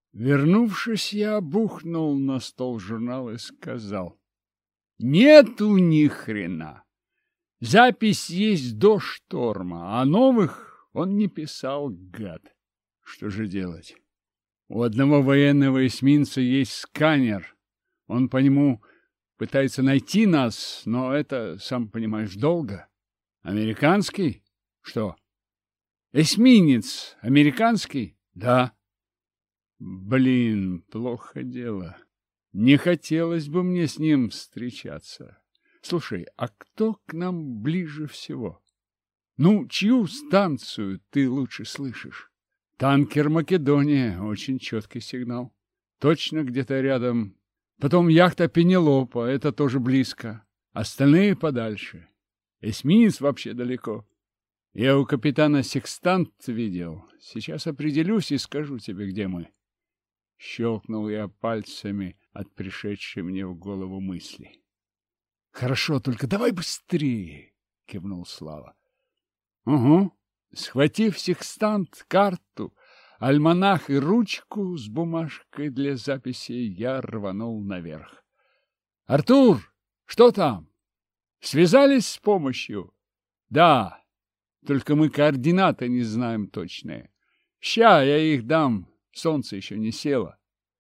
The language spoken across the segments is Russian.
Вернувшись, я бухнул на стол журнал и сказал: нету ни хрена. Запись есть до шторма, а новых он не писал, гад. Что же делать? У одного военного эсминца есть сканер. Он по нему пытается найти нас, но это, сам понимаешь, долго. Американский? Что? Эсминец американский? Да. Блин, плохо дело. Не хотелось бы мне с ним встречаться. Слушай, а кто к нам ближе всего? Ну, чью станцию ты лучше слышишь? Танкер «Македония», очень четкий сигнал. Точно где-то рядом. Потом яхта «Пенелопа», это тоже близко. Остальные подальше. Эсминец вообще далеко. Я у капитана секстант видел. Сейчас определюсь и скажу тебе, где мы. Щелкнул я пальцами от пришедшей мне в голову мысли. — Хорошо, только давай быстрее, — кивнул Слава. — Угу. Схватив секстант, карту, альманах и ручку с бумажкой для записи, я рванул наверх. — Артур, что там? Связались с помощью? — Да, только мы координаты не знаем точные. Ща я их дам, солнце еще не село.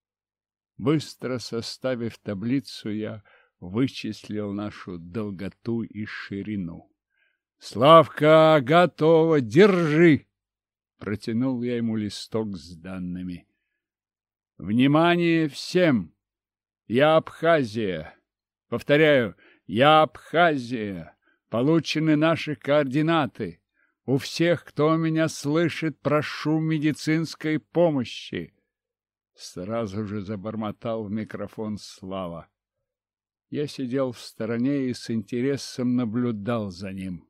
Быстро составив таблицу, я вычислил нашу долготу и ширину. — Славка, готово, держи! Протянул я ему листок с данными. — Внимание всем! Я Абхазия. Повторяю, я Абхазия. Получены наши координаты. У всех, кто меня слышит, прошу медицинской помощи. Сразу же забормотал в микрофон Слава. Я сидел в стороне и с интересом наблюдал за ним.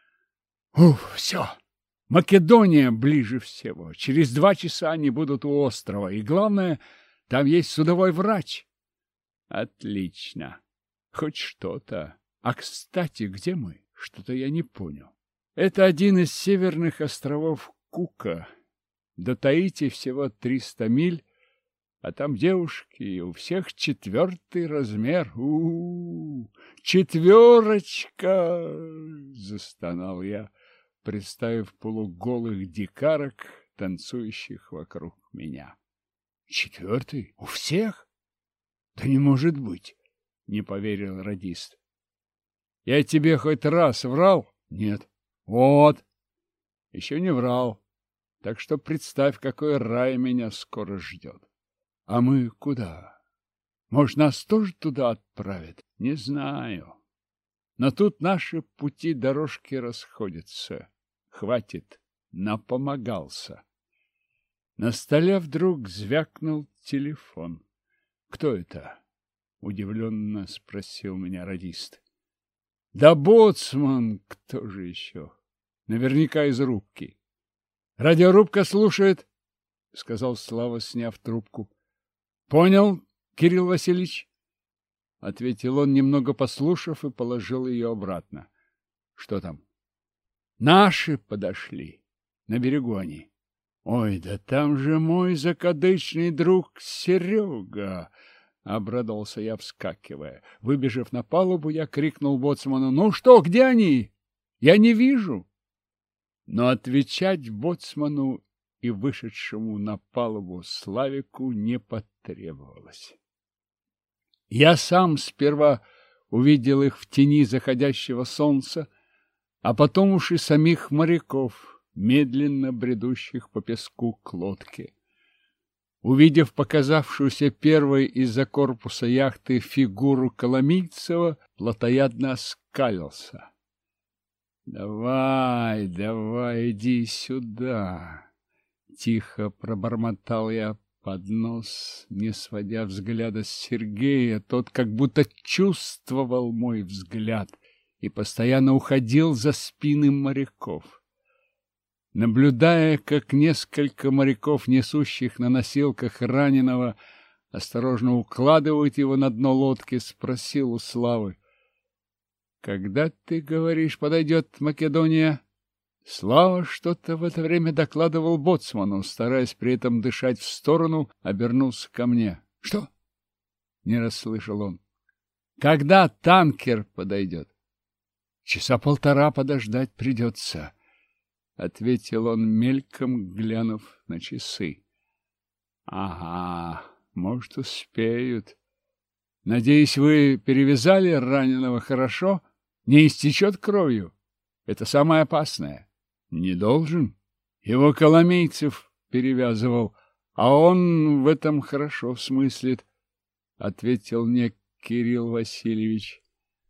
Уф, все! Македония ближе всего. Через 2 часа они будут у острова. И главное, там есть судовой врач. Отлично. Хоть что-то. А, кстати, где мы? Что-то я не понял. Это один из северных островов Кука. До Таити всего 300 миль, а там девушки, и у всех 4-й размер. Четверочка! Застонал я, представив полуголых дикарок, танцующих вокруг меня. 4-й? У всех? Да не может быть! Не поверил радист. Я тебе хоть раз врал? Нет. Вот. Еще не врал. Так что представь, какой рай меня скоро ждет. А мы куда? Может, нас тоже туда отправят? Не знаю. Но тут наши пути дорожки расходятся. Хватит, напомогался. На столе вдруг звякнул телефон. Кто это? Удивленно спросил меня радист. Да боцман, кто же еще? Наверняка из рубки. Радиорубка слушает, сказал Слава, сняв трубку. Понял, Кирилл Васильевич? Ответил он, немного послушав, и положил ее обратно. Что там? Наши подошли. На берегу они. Ой, да там же мой закадычный друг Серега! Обрадовался я, вскакивая. Выбежав на палубу, я крикнул боцману: ну что, где они? Я не вижу. Но отвечать боцману и вышедшему на палубу Славику не потребовалось. Я сам сперва увидел их в тени заходящего солнца, а потом уж и самих моряков, медленно бредущих по песку к лодке. Увидев показавшуюся первой из-за корпуса яхты фигуру Коломийцева, плотоядно оскалился. — Давай, давай, иди сюда! — тихо пробормотал я под нос, не сводя взгляда с Сергея. Тот как будто чувствовал мой взгляд и постоянно уходил за спины моряков. Наблюдая, как несколько моряков, несущих на носилках раненого, осторожно укладывают его на дно лодки, спросил у Славы: — Когда, ты говоришь, подойдет Македония? Слава что-то в это время докладывал боцману, стараясь при этом дышать в сторону, обернулся ко мне. — Что? — не расслышал он. — Когда танкер подойдет? — Часа полтора подождать придется, — ответил он мельком, глянув на часы. — Ага, может, успеют. Надеюсь, вы перевязали раненого хорошо? Не истечет кровью? Это самое опасное. Не должен. Его Коломейцев перевязывал, а он в этом хорошо смыслит, — ответил мне Кирилл Васильевич.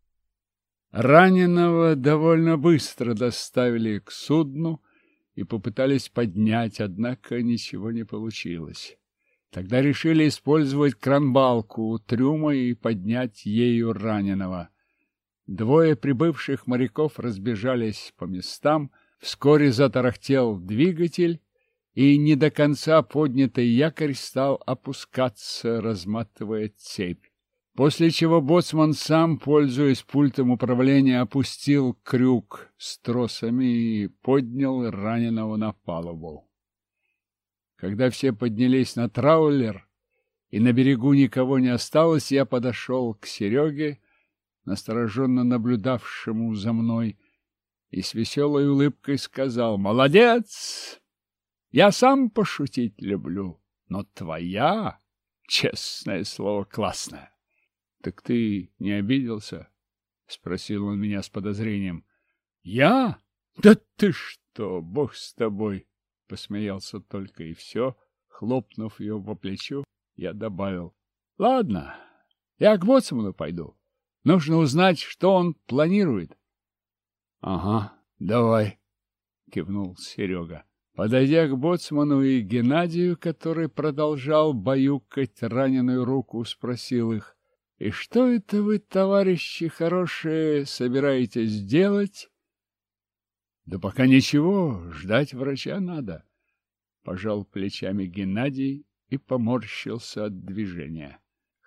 Раненого довольно быстро доставили к судну и попытались поднять, однако ничего не получилось. Тогда решили использовать кранбалку у трюма и поднять ею раненого. Двое прибывших моряков разбежались по местам, вскоре затарахтел двигатель, и не до конца поднятый якорь стал опускаться, разматывая цепь. После чего боцман сам, пользуясь пультом управления, опустил крюк с тросами и поднял раненого на палубу. Когда все поднялись на траулер и на берегу никого не осталось, я подошел к Сереге, настороженно наблюдавшему за мной, и с веселой улыбкой сказал: «Молодец! Я сам пошутить люблю, но твоя, честное слово, классная». «Так ты не обиделся?» — спросил он меня с подозрением. «Я? Да ты что, бог с тобой!» — посмеялся только и все. Хлопнув его по плечу, я добавил: «Ладно, я к боцману пойду. Нужно узнать, что он планирует». «Ага, давай», — кивнул Серега. Подойдя к боцману и Геннадию, который продолжал баюкать раненую руку, спросил их: «И что это вы, товарищи хорошие, собираетесь делать?» «Да пока ничего, ждать врача надо», — пожал плечами Геннадий и поморщился от движения.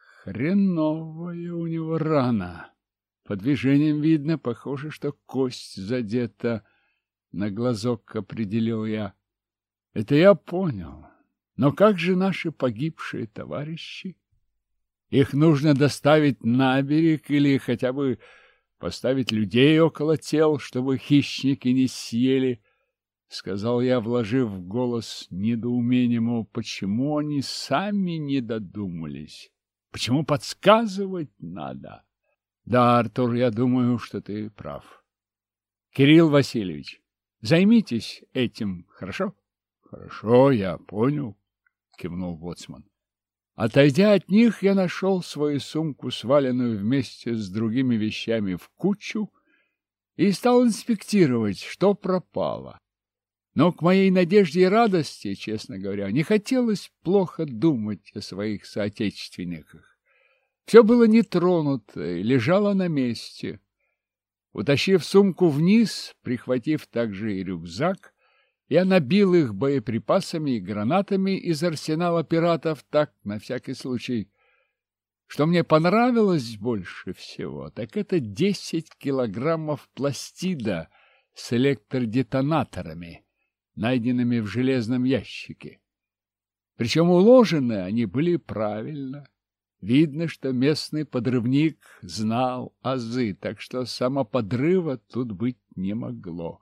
«Хреновая у него рана. По движениям видно, похоже, что кость задета. На глазок определил я. Это я понял. Но как же наши погибшие товарищи? Их нужно доставить на берег или хотя бы поставить людей около тел, чтобы хищники не съели, — сказал я, вложив в голос недоумение, мол, почему они сами не додумались, почему подсказывать надо. Да, Артур, я думаю, что ты прав. Кирилл Васильевич, займитесь этим, хорошо? — Хорошо, я понял, — кивнул боцман. Отойдя от них, я нашел свою сумку, сваленную вместе с другими вещами в кучу, и стал инспектировать, что пропало. Но к моей надежде и радости, честно говоря, не хотелось плохо думать о своих соотечественниках. Все было нетронуто и лежало на месте. Утащив сумку вниз, прихватив также и рюкзак, я набил их боеприпасами и гранатами из арсенала пиратов, так, на всякий случай. Что мне понравилось больше всего, так это 10 килограммов пластида с электродетонаторами, найденными в железном ящике. Причем уложены они были правильно. Видно, что местный подрывник знал азы, так что самоподрыва тут быть не могло.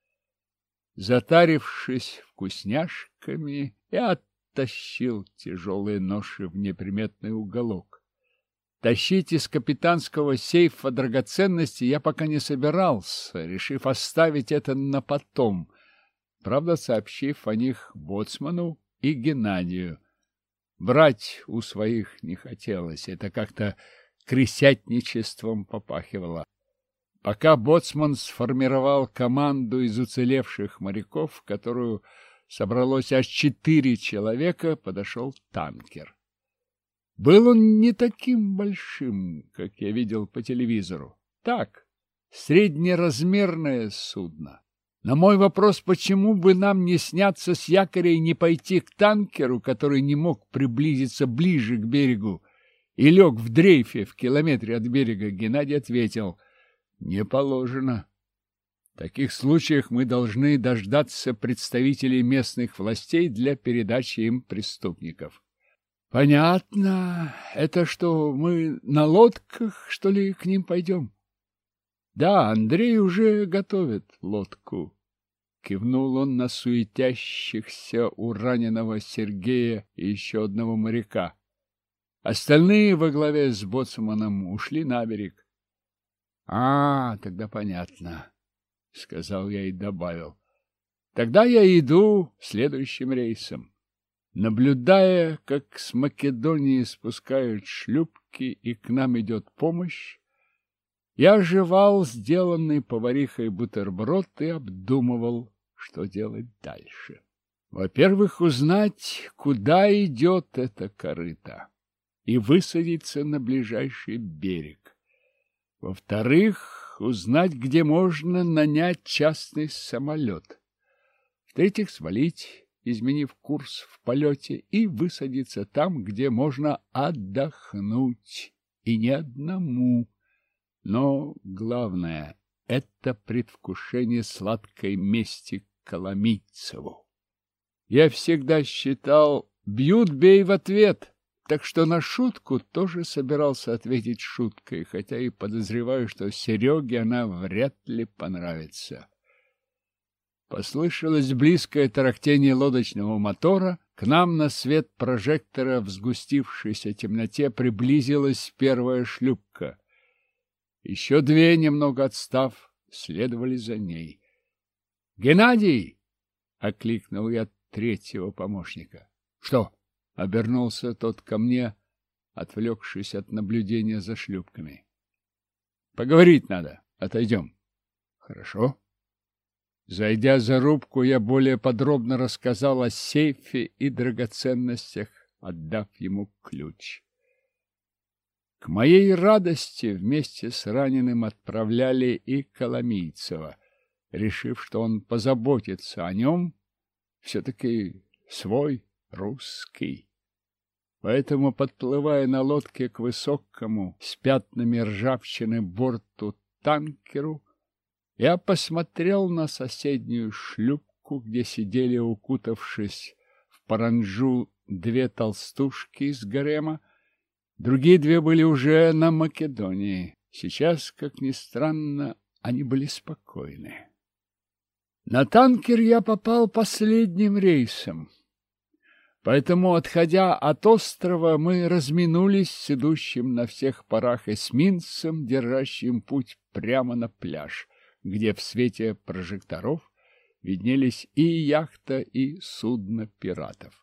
Затарившись вкусняшками, я оттащил тяжелые ноши в неприметный уголок. Тащить из капитанского сейфа драгоценности я пока не собирался, решив оставить это на потом, правда, сообщив о них боцману и Геннадию. Брать у своих не хотелось, это как-то крысятничеством попахивало. Пока боцман сформировал команду из уцелевших моряков, в которую собралось аж 4 человека, подошел танкер. Был он не таким большим, как я видел по телевизору. Так, среднеразмерное судно. На мой вопрос, почему бы нам не сняться с якоря и не пойти к танкеру, который не мог приблизиться ближе к берегу, и лег в дрейфе в километре от берега, Геннадий ответил: «Не положено. В таких случаях мы должны дождаться представителей местных властей для передачи им преступников. Понятно. Это что, мы на лодках, что ли, к ним пойдем? Да, Андрей уже готовит лодку. Кивнул он на суетящихся у раненого Сергея и еще одного моряка. Остальные во главе с боцманом ушли на берег. Тогда понятно, — сказал я и добавил. Тогда я иду следующим рейсом. Наблюдая, как с Македонии спускают шлюпки и к нам идет помощь, я жевал сделанный поварихой бутерброд и обдумывал, что делать дальше. Во-первых, узнать, куда идет эта корыта, и высадиться на ближайший берег. Во-вторых, узнать, где можно нанять частный самолет. В-третьих, свалить, изменив курс в полете, и высадиться там, где можно отдохнуть, и не одному. Но главное — это предвкушение сладкой мести Коломийцеву. Я всегда считал, бьют, бей в ответ, так что на шутку тоже собирался ответить шуткой, хотя и подозреваю, что Сереге она вряд ли понравится. Послышалось близкое тарахтение лодочного мотора. К нам на свет прожектора в сгустившейся темноте приблизилась первая шлюпка. Еще две, немного отстав, следовали за ней. «Геннадий!» — окликнул я третьего помощника. «Что?» — обернулся тот ко мне, отвлекшись от наблюдения за шлюпками. «Поговорить надо. Отойдем». «Хорошо». Зайдя за рубку, я более подробно рассказал о сейфе и драгоценностях, отдав ему ключ. К моей радости вместе с раненым отправляли и Коломийцева, решив, что он позаботится о нем, все-таки свой, русский. Поэтому, подплывая на лодке к высокому, с пятнами ржавчины борту танкеру, я посмотрел на соседнюю шлюпку, где сидели, укутавшись в паранджу, две толстушки из гарема. Другие две были уже на Македонии. Сейчас, как ни странно, они были спокойны. На танкер я попал последним рейсом. Поэтому, отходя от острова, мы разминулись с идущим на всех парах эсминцем, держащим путь прямо на пляж, где в свете прожекторов виднелись и яхта, и судно пиратов.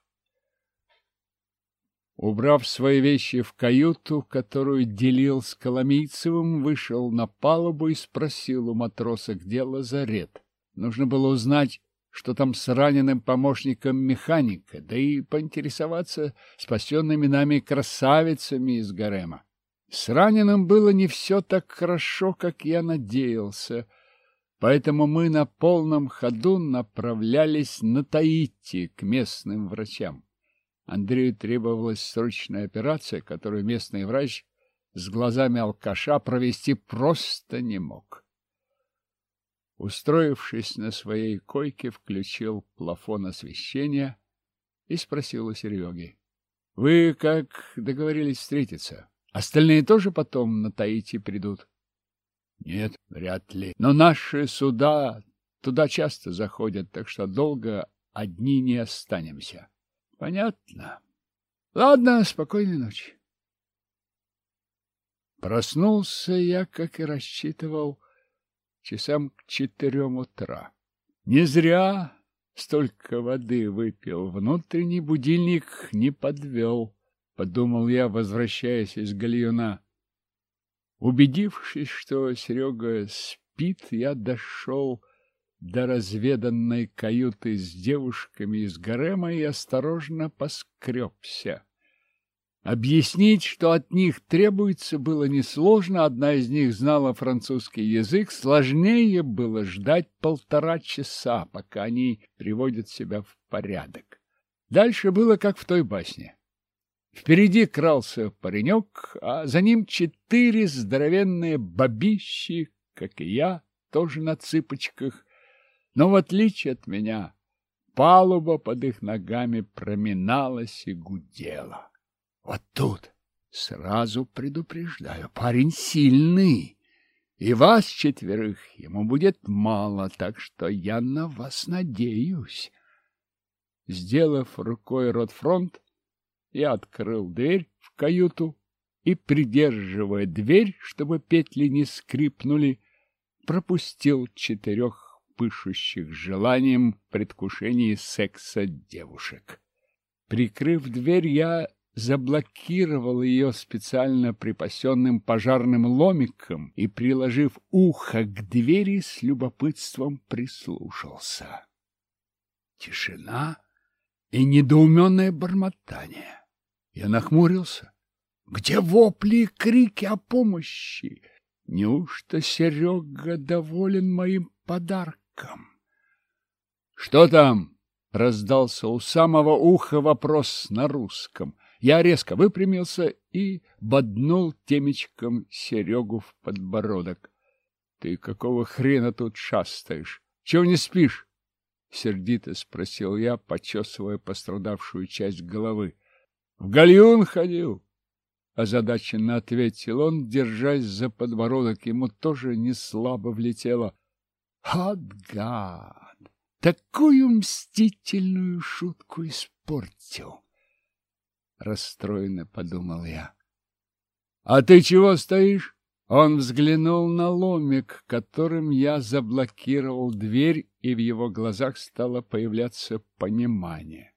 Убрав свои вещи в каюту, которую делил с Коломийцевым, вышел на палубу и спросил у матроса, где лазарет. Нужно было узнать, что там с раненым помощником механика, да и поинтересоваться спасенными нами красавицами из гарема. С раненым было не все так хорошо, как я надеялся, поэтому мы на полном ходу направлялись на Таити к местным врачам. Андрею требовалась срочная операция, которую местный врач с глазами алкаша провести просто не мог. Устроившись на своей койке, включил плафон освещения и спросил у Сереги: «Вы как договорились встретиться? Остальные тоже потом на Таити придут?» «Нет, вряд ли. Но наши суда туда часто заходят, так что долго одни не останемся». «Понятно. Ладно, спокойной ночи». Проснулся я, как и рассчитывал, часам к 4 утра. Не зря столько воды выпил. Внутренний будильник не подвел, подумал я, возвращаясь из гальюна. Убедившись, что Серега спит, я дошел до разведанной каюты с девушками из гарема и осторожно поскребся. Объяснить, что от них требуется, было несложно. Одна из них знала французский язык. Сложнее было ждать 1,5 часа, пока они приводят себя в порядок. Дальше было, как в той басне. Впереди крался паренек, а за ним 4 здоровенные бабищи, как и я, тоже на цыпочках, но в отличие от меня палуба под их ногами проминалась и гудела. Вот тут, сразу предупреждаю, парень сильный, и вас четверых ему будет мало, так что я на вас надеюсь. Сделав рукой ротфронт, я открыл дверь в каюту и, придерживая дверь, чтобы петли не скрипнули, пропустил 4 пышущих желанием в предвкушении секса девушек. Прикрыв дверь, я заблокировал ее специально припасенным пожарным ломиком и, приложив ухо к двери, с любопытством прислушался. Тишина и недоуменное бормотание. Я нахмурился. Где вопли и крики о помощи? Неужто Серега доволен моим подарком? — Что там? — раздался у самого уха вопрос на русском. Я резко выпрямился и боднул темечком Серегу в подбородок. — Ты какого хрена тут шастаешь? Чего не спишь? — сердито спросил я, почесывая пострадавшую часть головы. — В гальюн ходил. Озадаченно ответил он, держась за подбородок. Ему тоже не слабо влетело. Вот гад! Такую мстительную шутку испортил. Расстроенно подумал я. — А ты чего стоишь? Он взглянул на ломик, которым я заблокировал дверь, и в его глазах стало появляться понимание.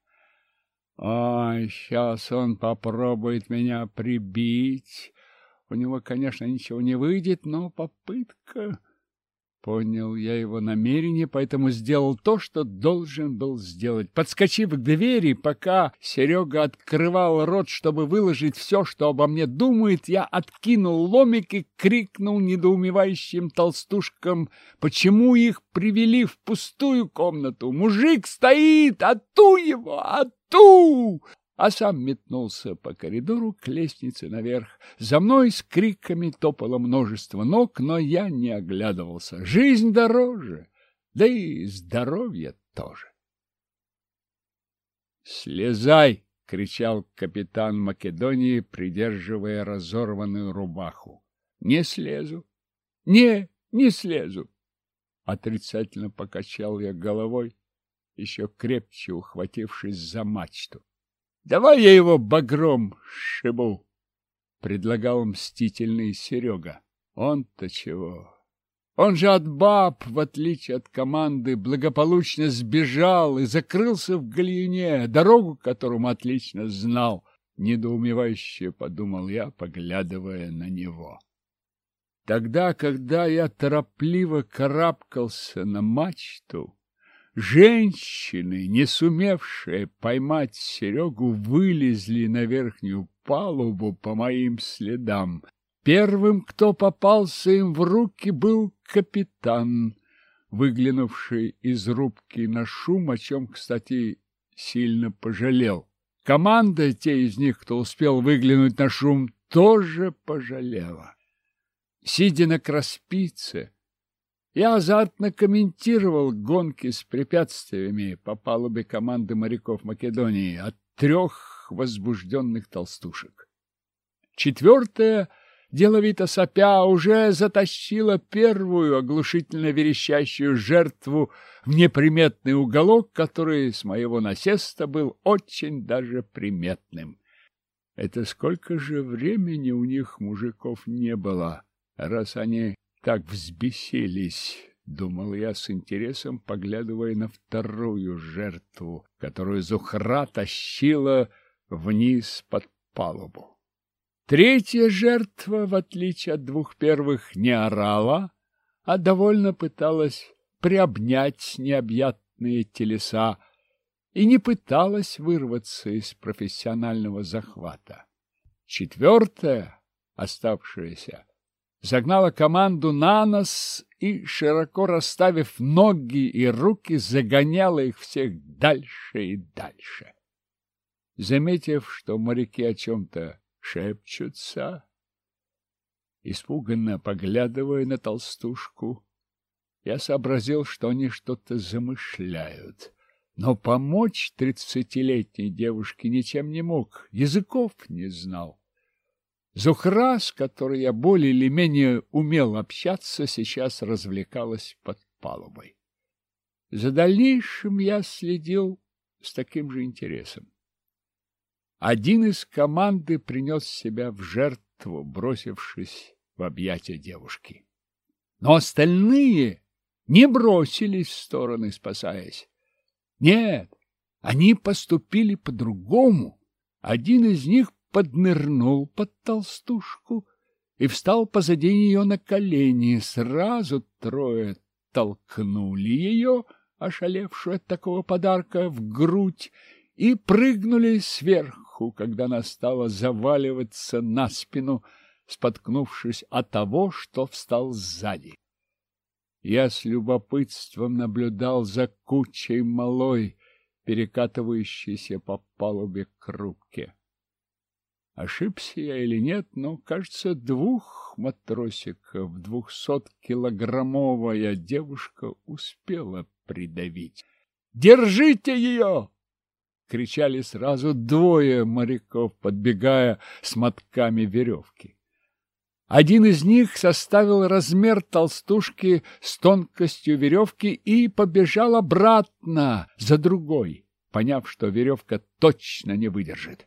Ой, сейчас он попробует меня прибить. У него, конечно, ничего не выйдет, но попытка... Понял я его намерение, поэтому сделал то, что должен был сделать. Подскочив к двери, пока Серега открывал рот, чтобы выложить все, что обо мне думает, я откинул ломик и крикнул недоумевающим толстушкам, почему их привели в пустую комнату. «Мужик стоит! Ату его! Ату!» А сам метнулся по коридору к лестнице наверх. За мной с криками топало множество ног, но я не оглядывался. Жизнь дороже, да и здоровье тоже. «Слезай!» — кричал капитан Македонии, придерживая разорванную рубаху. «Не слезу! Не слезу!» Отрицательно покачал я головой, еще крепче ухватившись за мачту. «Давай я его багром шибу!» — предлагал мстительный Серега. Он-то чего? Он же от баб, в отличие от команды, благополучно сбежал и закрылся в гальюне, дорогу к которому отлично знал. Недоумевающе подумал я, поглядывая на него. Тогда, когда я торопливо карабкался на мачту, женщины, не сумевшие поймать Серегу, вылезли на верхнюю палубу по моим следам. Первым, кто попался им в руки, был капитан, выглянувший из рубки на шум, о чем, кстати, сильно пожалел. Команда, те из них, кто успел выглянуть на шум, тоже пожалела. Сидя на краспице, я азартно комментировал гонки с препятствиями по палубе команды моряков Македонии от 3 возбужденных толстушек. 4-я, деловито сопя, уже затащила первую оглушительно верещащую жертву в неприметный уголок, который с моего насеста был очень даже приметным. Это сколько же времени у них, мужиков, не было, раз они так взбесились, думал я с интересом, поглядывая на вторую жертву, которую Зухра тащила вниз под палубу. 3-я жертва, в отличие от 2 первых, не орала, а довольно пыталась приобнять необъятные телеса и не пыталась вырваться из профессионального захвата. 4-я, оставшаяся, загнала команду на нос и, широко расставив ноги и руки, загоняла их всех дальше и дальше. Заметив, что моряки о чем-то шепчутся, испуганно поглядывая на толстушку, Я сообразил, что они что-то замышляют. Но помочь 30-летней девушке ничем не мог, языков не знал. Зухра, с которой я более или менее умел общаться, сейчас развлекалась под палубой. За дальнейшим я следил с таким же интересом. Один из команды принес себя в жертву, бросившись в объятия девушки. Но остальные не бросились в стороны, спасаясь. Нет, они поступили по-другому. Один из них поднырнул под толстушку и встал позади нее на колени. Сразу трое толкнули ее, ошалевшую от такого подарка, в грудь и прыгнули сверху, когда она стала заваливаться на спину, споткнувшись от того, что встал сзади. Я с любопытством наблюдал за кучей малой, перекатывающейся по палубе к рубке. Ошибся я или нет, но, кажется, 2 матросиков 200-килограммовая девушка успела придавить. «Держите ее!» — кричали сразу 2 моряков, подбегая с мотками веревки. Один из них составил размер толстушки с тонкостью веревки и побежал обратно за другой, поняв, что веревка точно не выдержит.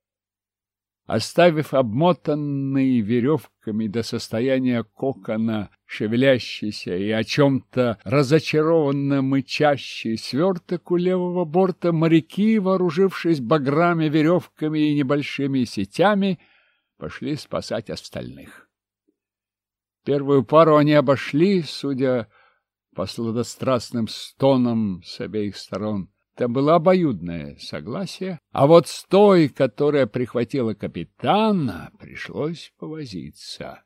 Оставив обмотанный веревками до состояния кокона шевелящийся и о чем-то разочарованно мычащий сверток у левого борта, моряки, вооружившись баграми, веревками и небольшими сетями, пошли спасать остальных. Первую пару они обошли, судя по сладострастным стонам с обеих сторон. Это было обоюдное согласие, а вот с той, которая прихватила капитана, пришлось повозиться.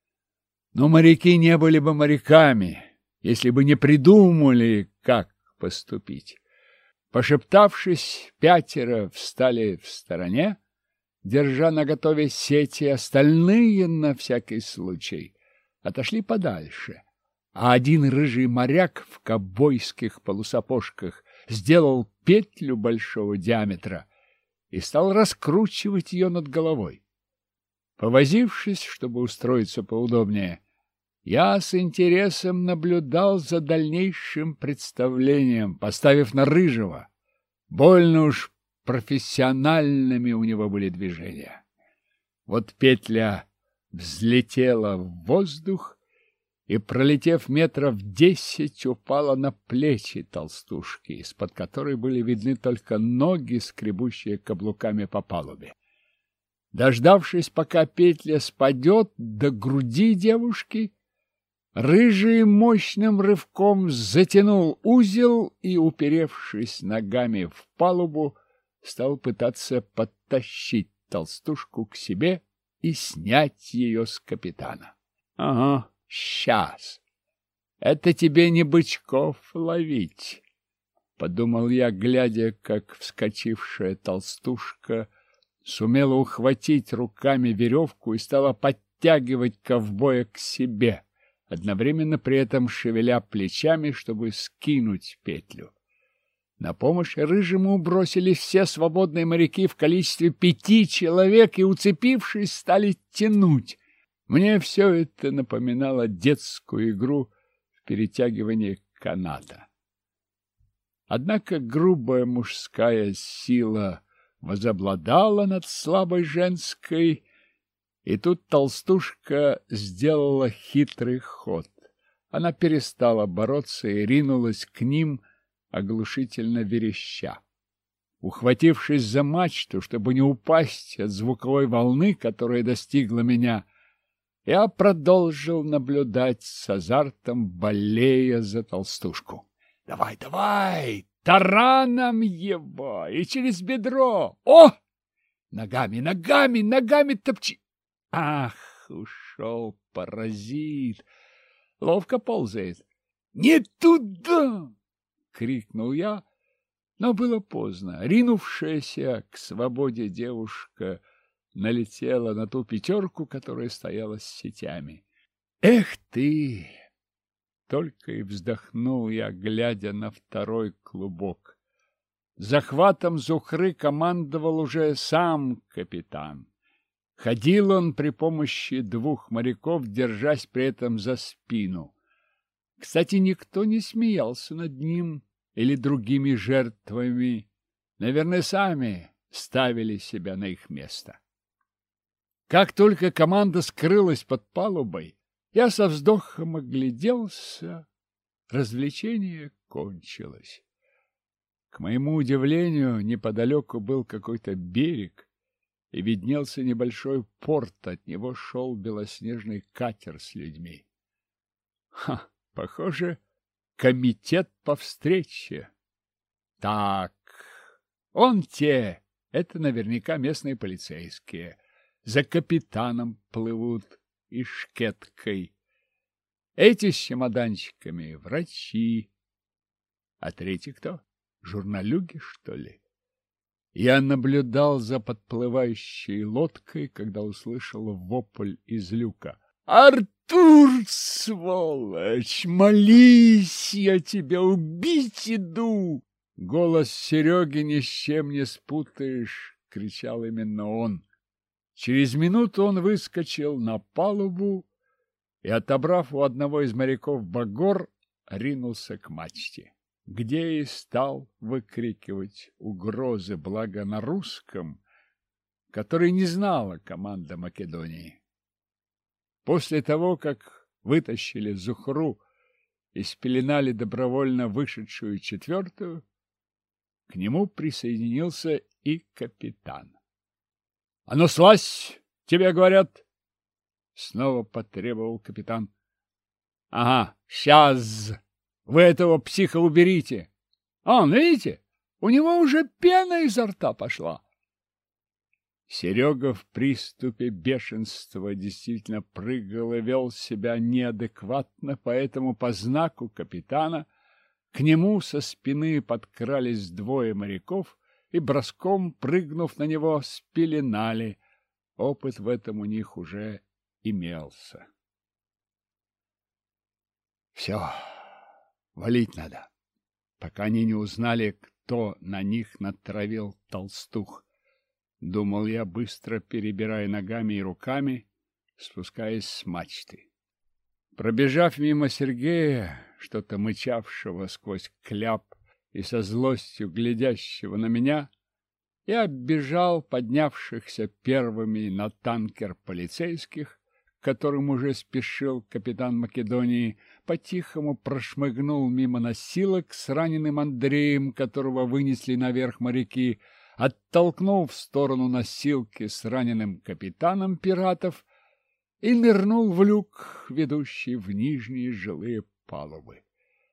Но моряки не были бы моряками, если бы не придумали, как поступить. Пошептавшись, 5 встали в стороне, держа наготове сети, остальные, на всякий случай, отошли подальше. А один рыжий моряк в ковбойских полусапожках сделал петлю большого диаметра и стал раскручивать ее над головой. Повозившись, чтобы устроиться поудобнее, я с интересом наблюдал за дальнейшим представлением, поставив на рыжего. Больно уж профессиональными у него были движения. Вот петля взлетела в воздух и, пролетев 10 метров, упала на плечи толстушки, из-под которой были видны только ноги, скребущие каблуками по палубе. Дождавшись, пока петля спадет до груди девушки, рыжий мощным рывком затянул узел и, уперевшись ногами в палубу, стал пытаться подтащить толстушку к себе и снять ее с капитана. — Ага. Сейчас. Это тебе не бычков ловить, — подумал я, глядя, как вскочившая толстушка сумела ухватить руками веревку и стала подтягивать ковбоя к себе, одновременно при этом шевеля плечами, чтобы скинуть петлю. На помощь рыжему бросились все свободные моряки в количестве 5 человек и, уцепившись, стали тянуть. Мне все это напоминало детскую игру в перетягивании каната. Однако грубая мужская сила возобладала над слабой женской, и тут толстушка сделала хитрый ход. Она перестала бороться и ринулась к ним, оглушительно вереща. Ухватившись за мачту, чтобы не упасть от звуковой волны, которая достигла меня, я продолжил наблюдать с азартом, болея за толстушку. — Давай, давай! Тараном его! И через бедро! О! Ногами, ногами, ногами топчи! Ах, ушел паразит! Ловко ползает. — Не туда! — крикнул я, но было поздно. Ринувшаяся к свободе девушка налетела на ту 5, которая стояла с сетями. Эх ты! только и вздохнул я, глядя на второй клубок. Захватом Зухры командовал уже сам капитан. Ходил он при помощи двух моряков, держась при этом за спину. Кстати, никто не смеялся над ним или другими жертвами. Наверное, сами ставили себя на их место. Как только команда скрылась под палубой, я со вздохом огляделся. Развлечение кончилось. К моему удивлению, неподалеку был какой-то берег, и виднелся небольшой порт, от него шел белоснежный катер с людьми. Похоже, комитет по встрече. Так, это наверняка местные полицейские, за капитаном плывут и шкеткой. Эти с чемоданчиками врачи. А третий кто? Журналюги, что ли? Я наблюдал за подплывающей лодкой, когда услышал вопль из люка. «Артур, сволочь, молись, я тебя убить иду!» Голос Сереги ни с чем не спутаешь, кричал именно он. Через минуту он выскочил на палубу и, отобрав у одного из моряков багор, ринулся к мачте, где и стал выкрикивать угрозы, благо на русском, который не знала команда Македонии. После того, как вытащили Зухру и спеленали добровольно вышедшую четвертую, к нему присоединился и капитан. — А ну, слазь, тебе говорят! — снова потребовал капитан. — Ага, сейчас! Вы этого психа уберите. Видите, у него уже пена изо рта пошла. Серега в приступе бешенства действительно прыгал и вел себя неадекватно, поэтому по знаку капитана к нему со спины подкрались двое моряков и, броском прыгнув на него, спеленали. Опыт в этом у них уже имелся. Все. Валить надо, пока они не узнали, кто на них натравил толстух. Думал я, быстро перебирая ногами и руками, спускаясь с мачты. Пробежав мимо Сергея, что-то мычавшего сквозь кляп и со злостью глядящего на меня, я оббежал поднявшихся первыми на танкер полицейских, к которым уже спешил капитан Македонии, по-тихому прошмыгнул мимо носилок с раненым Андреем, которого вынесли наверх моряки, оттолкнул в сторону носилки с раненым капитаном пиратов и нырнул в люк, ведущий в нижние жилые палубы.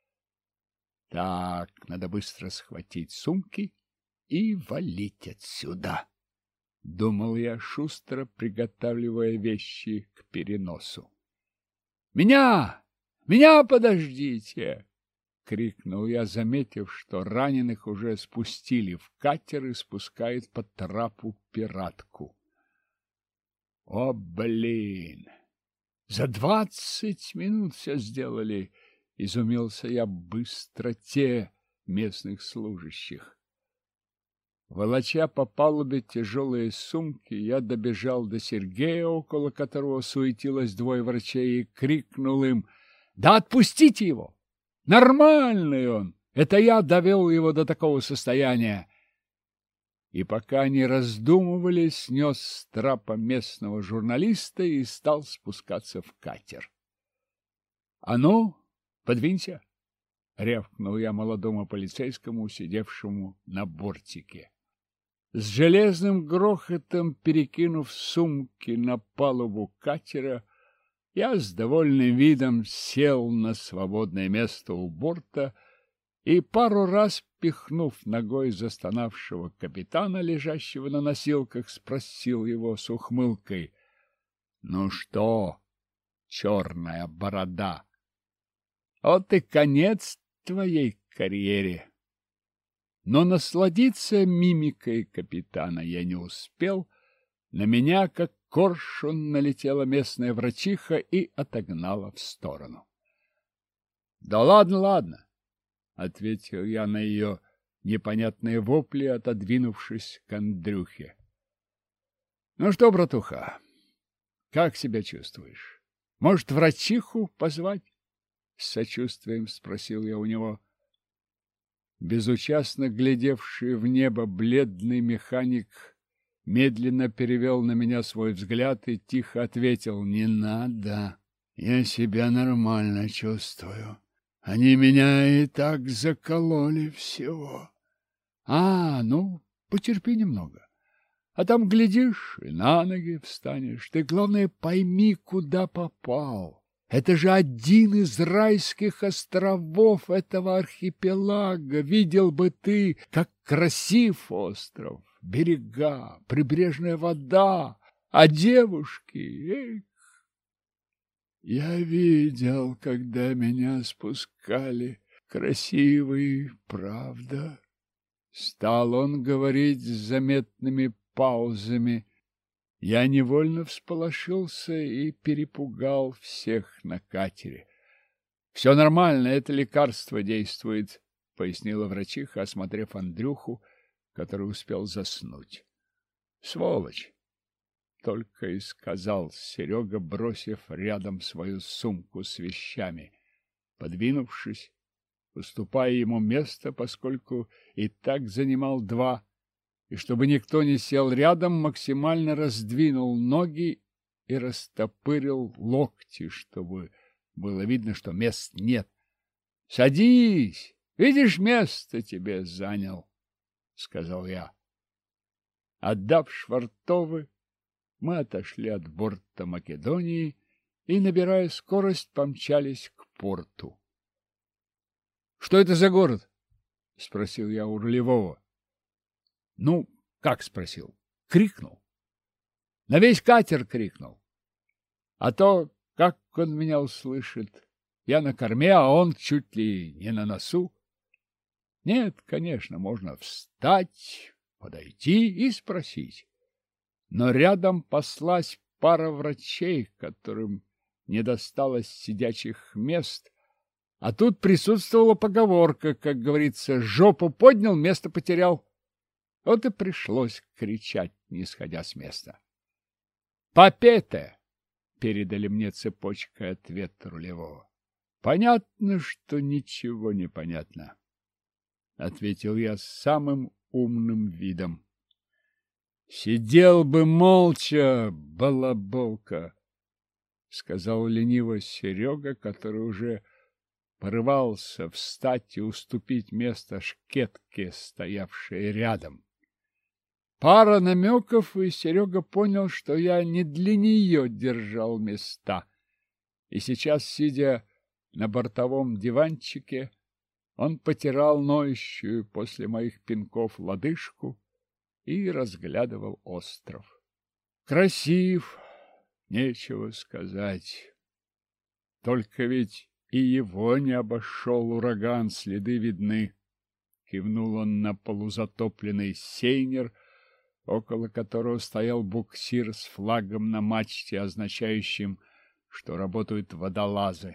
Так, надо быстро схватить сумки и валить отсюда. — думал я, шустро приготавливая вещи к переносу. «Меня! Меня подождите!» — крикнул я, заметив, что раненых уже спустили в катер и спускают по трапу пиратку. «О, блин! За 20 минут все сделали!» — изумился я быстроте местных служащих. Волоча по палубе тяжелые сумки, я добежал до Сергея, около которого суетилось двое врачей, и крикнул им: «Да отпустите его! Нормальный он! Это я довел его до такого состояния!» И пока они раздумывали, снес с трапа местного журналиста и стал спускаться в катер. «А ну, подвинься!» — рявкнул я молодому полицейскому, сидевшему на бортике. С железным грохотом перекинув сумки на палубу катера, я с довольным видом сел на свободное место у борта и, пару раз пихнув ногой застонавшего капитана, лежащего на носилках, спросил его с ухмылкой: «Ну что, черная борода, вот и конец твоей карьере!» Но насладиться мимикой капитана я не успел. На меня, как коршун, налетела местная врачиха и отогнала в сторону. Да ладно, ладно, ответил я на ее непонятные вопли, отодвинувшись к Андрюхе. Ну что, братуха, как себя чувствуешь? Может, врачиху позвать? С сочувствием спросил я у него. Безучастно глядевший в небо бледный механик медленно перевел на меня свой взгляд и тихо ответил: не надо, я себя нормально чувствую. Они меня и так закололи всего. Ну, потерпи немного. А там, глядишь, и на ноги встанешь. Ты, главное, пойми, куда попал. Это же один из райских островов этого архипелага. Видел бы ты, как красив остров, берега, прибрежная вода, а девушки... Эх! Я видел, когда меня спускали. Красивый, правда? Стал он говорить с заметными паузами. Я невольно всполошился и перепугал всех на катере. — Все нормально, это лекарство действует, — пояснила врачиха, осмотрев Андрюху, который успел заснуть. — Сволочь! — только и сказал Серега, бросив рядом свою сумку с вещами. Подвинувшись, уступая ему место, поскольку и так занимал два, и чтобы никто не сел рядом, максимально раздвинул ноги и растопырил локти, чтобы было видно, что мест нет. — Садись, видишь, место тебе занял, — сказал я. Отдав швартовы, мы отошли от борта Македонии и, набирая скорость, помчались к порту. — Что это за город? — спросил я у рулевого. — Ну, как спросил? Крикнул. На весь катер крикнул. А то, как он меня услышит, я на корме, а он чуть ли не на носу. Нет, конечно, можно встать, подойти и спросить. Но рядом паслась пара врачей, которым не досталось сидячих мест, а тут присутствовала поговорка, как говорится, жопу поднял, место потерял. Вот и пришлось кричать, не сходя с места. «Попейте!» — передали мне цепочкой ответ рулевого. «Понятно, что ничего не понятно», — ответил я с самым умным видом. «Сидел бы молча, балаболка», — сказал лениво Серега, который уже порывался встать и уступить место шкетке, стоявшей рядом. Пара намеков, и Серега понял, что я не для нее держал места. И сейчас, сидя на бортовом диванчике, он потирал ноющую после моих пинков лодыжку и разглядывал остров. Красив, нечего сказать. Только ведь и его не обошел ураган, следы видны. Кивнул он на полузатопленный сейнер, около которого стоял буксир с флагом на мачте, означающим, что работают водолазы.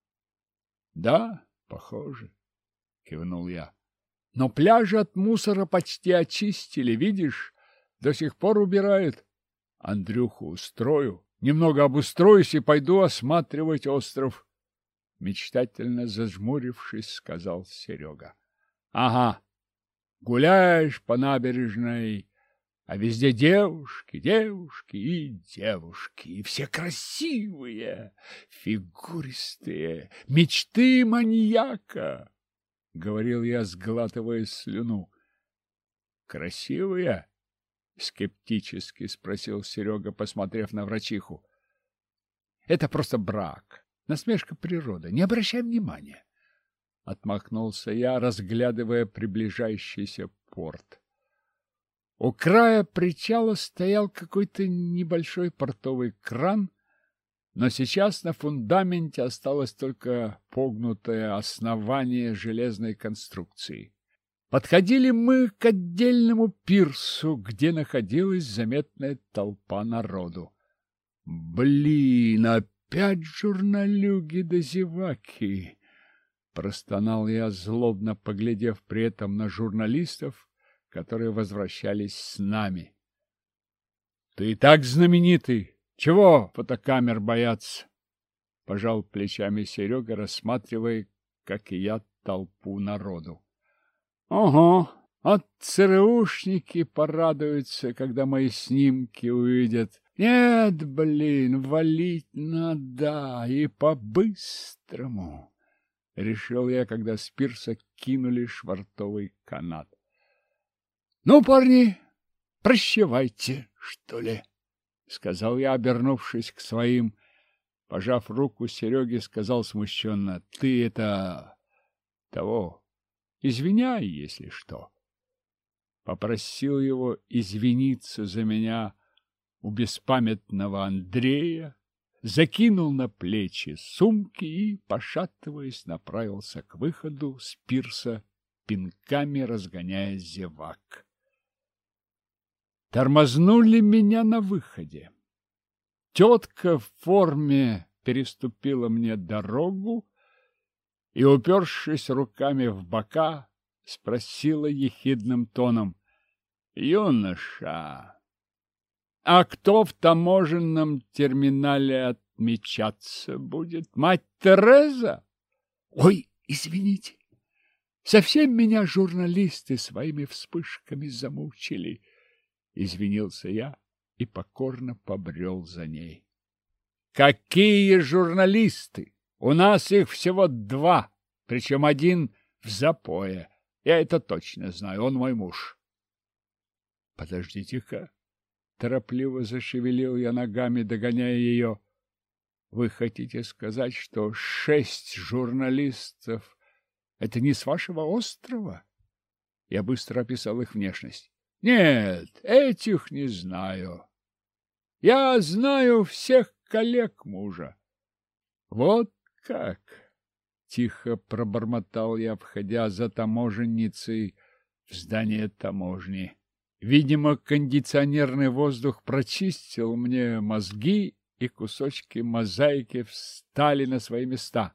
— Да, похоже, — кивнул я. — Но пляжи от мусора почти очистили, видишь, до сих пор убирают. Андрюху устрою, немного обустроюсь и пойду осматривать остров. Мечтательно зажмурившись, сказал Серега. — Ага, гуляешь по набережной, а везде девушки, девушки и девушки, и все красивые, фигуристые, мечты маньяка, — говорил я, сглатывая слюну. — Красивые? — скептически спросил Серега, посмотрев на врачиху. — Это просто брак, насмешка природы, не обращай внимания, — отмахнулся я, разглядывая приближающийся порт. У края причала стоял какой-то небольшой портовый кран, но сейчас на фундаменте осталось только погнутое основание железной конструкции. Подходили мы к отдельному пирсу, где находилась заметная толпа народу. Блин, опять журналюги да зеваки! простонал я, злобно поглядев при этом на журналистов, которые возвращались с нами. Ты и так знаменитый. Чего фотокамер бояться? Пожал плечами Серега, рассматривая, как и я, толпу народу. Ого, от ЦРУшники порадуются, когда мои снимки увидят. Нет, блин, валить надо и по-быстрому. Решил я, когда с пирса кинули швартовый канат. Ну, парни, прощавайте, что ли, сказал я, обернувшись к своим. Пожав руку Сереге, сказал смущенно: ты это... того... извиняй, если что. Попросил его извиниться за меня у беспамятного Андрея, закинул на плечи сумки и, пошатываясь, направился к выходу с пирса, пинками разгоняя зевак. Тормознули меня на выходе. Тетка в форме переступила мне дорогу и, упершись руками в бока, спросила ехидным тоном: «Юноша, а кто в таможенном терминале отмечаться будет? Мать Тереза?» «Ой, извините, совсем меня журналисты своими вспышками замучили», — извинился я и покорно побрел за ней. «Какие журналисты? У нас их всего 2, причем один в запое. Я это точно знаю, он мой муж». «Подождите-ка», — торопливо зашевелил я ногами, догоняя ее. «Вы хотите сказать, что 6 журналистов — это не с вашего острова?» Я быстро описал их внешность. «Нет, этих не знаю. Я знаю всех коллег мужа». «Вот как!» — тихо пробормотал я, входя за таможенницей в здание таможни. Видимо, кондиционерный воздух прочистил мне мозги, и кусочки мозаики встали на свои места.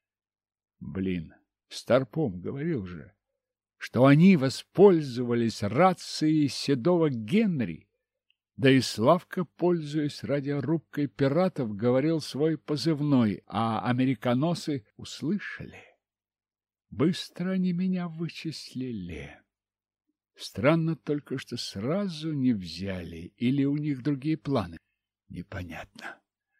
Блин, Старпом говорил же, что они воспользовались рацией седого Генри. Да и Славка, пользуясь радиорубкой пиратов, говорил свой позывной, а американосы услышали. Быстро они меня вычислили. Странно только, что сразу не взяли, или у них другие планы. Непонятно.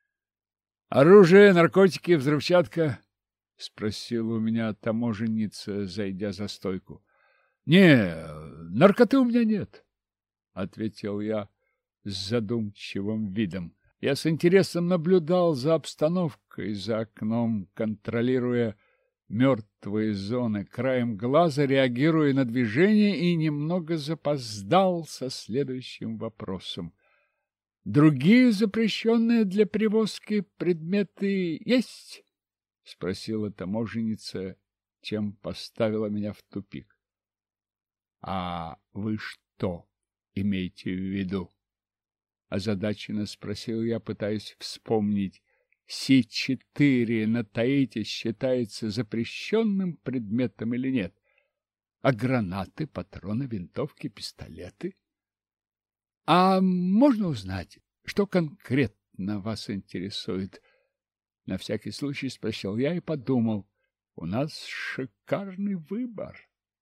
«Оружие, наркотики, взрывчатка?» — спросила у меня таможенница, зайдя за стойку. «Не, наркоты у меня нет», — ответил я с задумчивым видом. Я с интересом наблюдал за обстановкой за окном, контролируя мертвые зоны, краем глаза реагируя на движение, и немного запоздал со следующим вопросом. «Другие запрещенные для перевозки предметы есть?» — спросила таможенница, чем поставила меня в тупик. «А вы что имеете в виду?» — озадаченно спросил я, пытаясь вспомнить. Си-4 на Таити считается запрещенным предметом или нет? А гранаты, патроны, винтовки, пистолеты? А можно узнать, что конкретно вас интересует? На всякий случай спросил я и подумал, у нас шикарный выбор.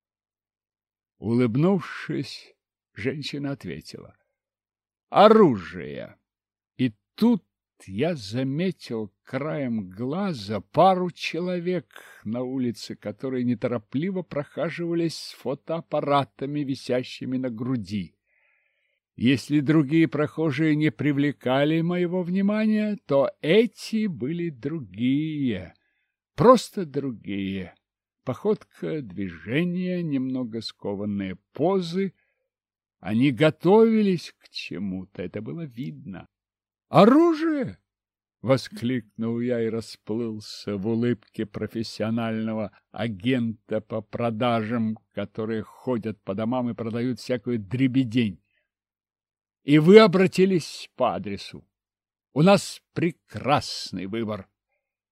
Улыбнувшись, женщина ответила: оружие. И тут я заметил краем глаза пару человек на улице, которые неторопливо прохаживались с фотоаппаратами, висящими на груди. Если другие прохожие не привлекали моего внимания, то эти были другие, просто другие. Походка, движения, немного скованные позы. Они готовились к чему-то, это было видно. «Оружие!» — воскликнул я и расплылся в улыбке профессионального агента по продажам, которые ходят по домам и продают всякую дребедень. И вы обратились по адресу. У нас прекрасный выбор.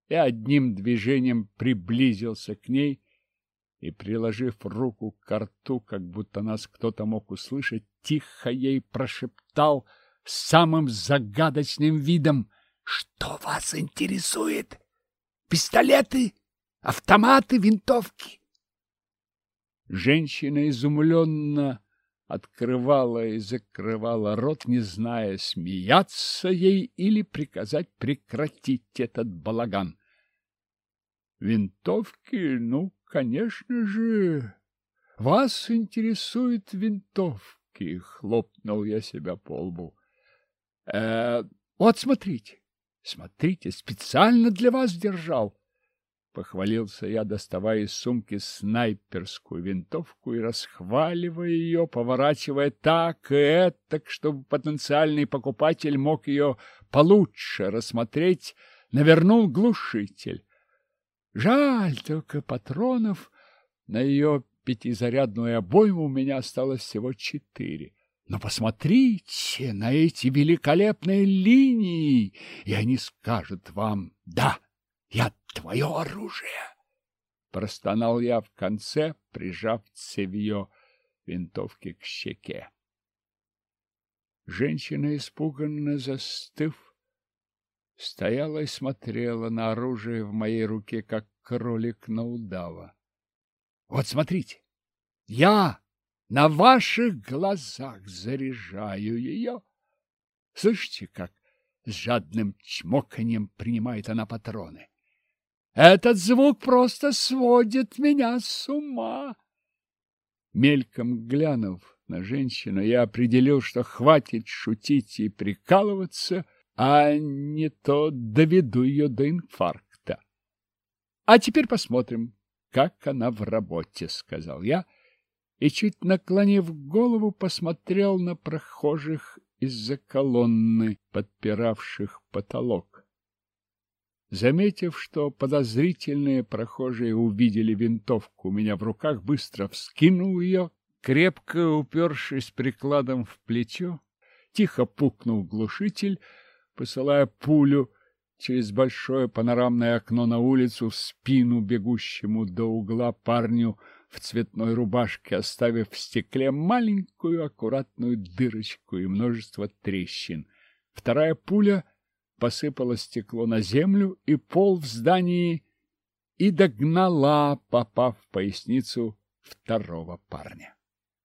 и одним движением приблизился к ней и, приложив руку к рту, как будто нас кто-то мог услышать, тихо ей прошептал с самым загадочным видом: «Что вас интересует? Пистолеты, автоматы, винтовки?» Женщина изумленно открывала и закрывала рот, не зная, смеяться ей или приказать прекратить этот балаган. «Винтовки? Ну, конечно же, вас интересуют винтовки!» — хлопнул я себя по лбу. Вот смотрите, специально для вас держал!» Похвалился я, доставая из сумки снайперскую винтовку и расхваливая ее, поворачивая так и этак, чтобы потенциальный покупатель мог ее получше рассмотреть, навернул глушитель. Жаль только патронов. На ее пятизарядную обойму у меня осталось всего 4. Но посмотрите на эти великолепные линии, и они скажут вам: «Да, я твое оружие!» Простонал я в конце, прижав цевьё винтовки к щеке. Женщина, испуганно застыв, стояла и смотрела на оружие в моей руке, как кролик на удава. «Вот смотрите, я на ваших глазах заряжаю ее. Слышите, как с жадным чмоканьем принимает она патроны? Этот звук просто сводит меня с ума!» Мельком глянув на женщину, я определил, что хватит шутить и прикалываться, а не то доведу ее до инфаркта. «А теперь посмотрим, как она в работе», — сказал я, и, чуть наклонив голову, посмотрел на прохожих из-за колонны, подпиравших потолок. Заметив, что подозрительные прохожие увидели винтовку у меня в руках, быстро вскинул ее, крепко упершись прикладом в плечо, тихо пукнул глушитель, посылая пулю через большое панорамное окно на улицу в спину бегущему до угла парню в цветной рубашке, оставив в стекле маленькую аккуратную дырочку и множество трещин. Вторая пуля посыпала стекло на землю и пол в здании и догнала, попав в поясницу второго парня.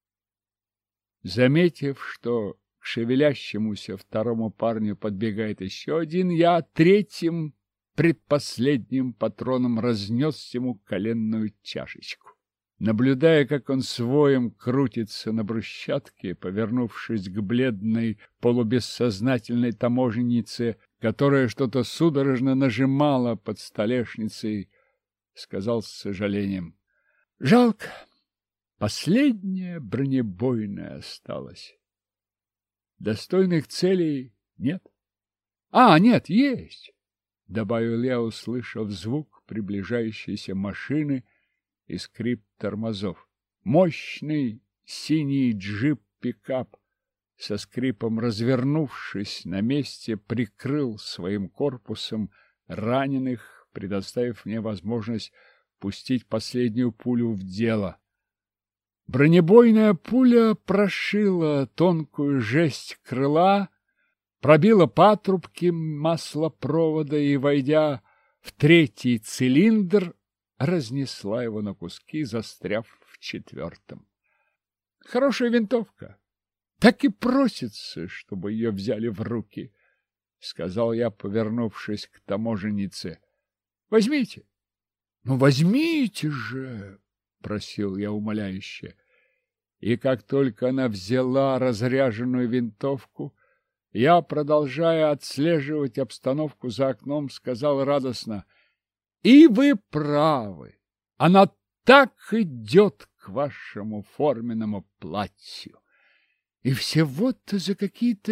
Заметив, что к шевелящемуся второму парню подбегает еще один, я третьим, предпоследним патроном разнес ему коленную чашечку. Наблюдая, как он с воем крутится на брусчатке, повернувшись к бледной, полубессознательной таможеннице, которая что-то судорожно нажимала под столешницей, сказал с сожалением: «Жалко, последняя бронебойная осталась. Достойных целей нет. Нет, есть», — добавил я, услышав звук приближающейся машины и скрип тормозов. Мощный синий джип-пикап, со скрипом развернувшись на месте, прикрыл своим корпусом раненых, предоставив мне возможность пустить последнюю пулю в дело. Бронебойная пуля прошила тонкую жесть крыла, пробила патрубки маслопровода и, войдя в третий цилиндр, разнесла его на куски, застряв в четвертом. Хорошая винтовка. Так и просится, чтобы ее взяли в руки, — сказал я, повернувшись к таможеннице. — Возьмите. — Ну, возьмите же, — просил я умоляюще. И как только она взяла разряженную винтовку, я, продолжая отслеживать обстановку за окном, сказал радостно: «И вы правы, она так идет к вашему форменному платью. И всего-то за какие-то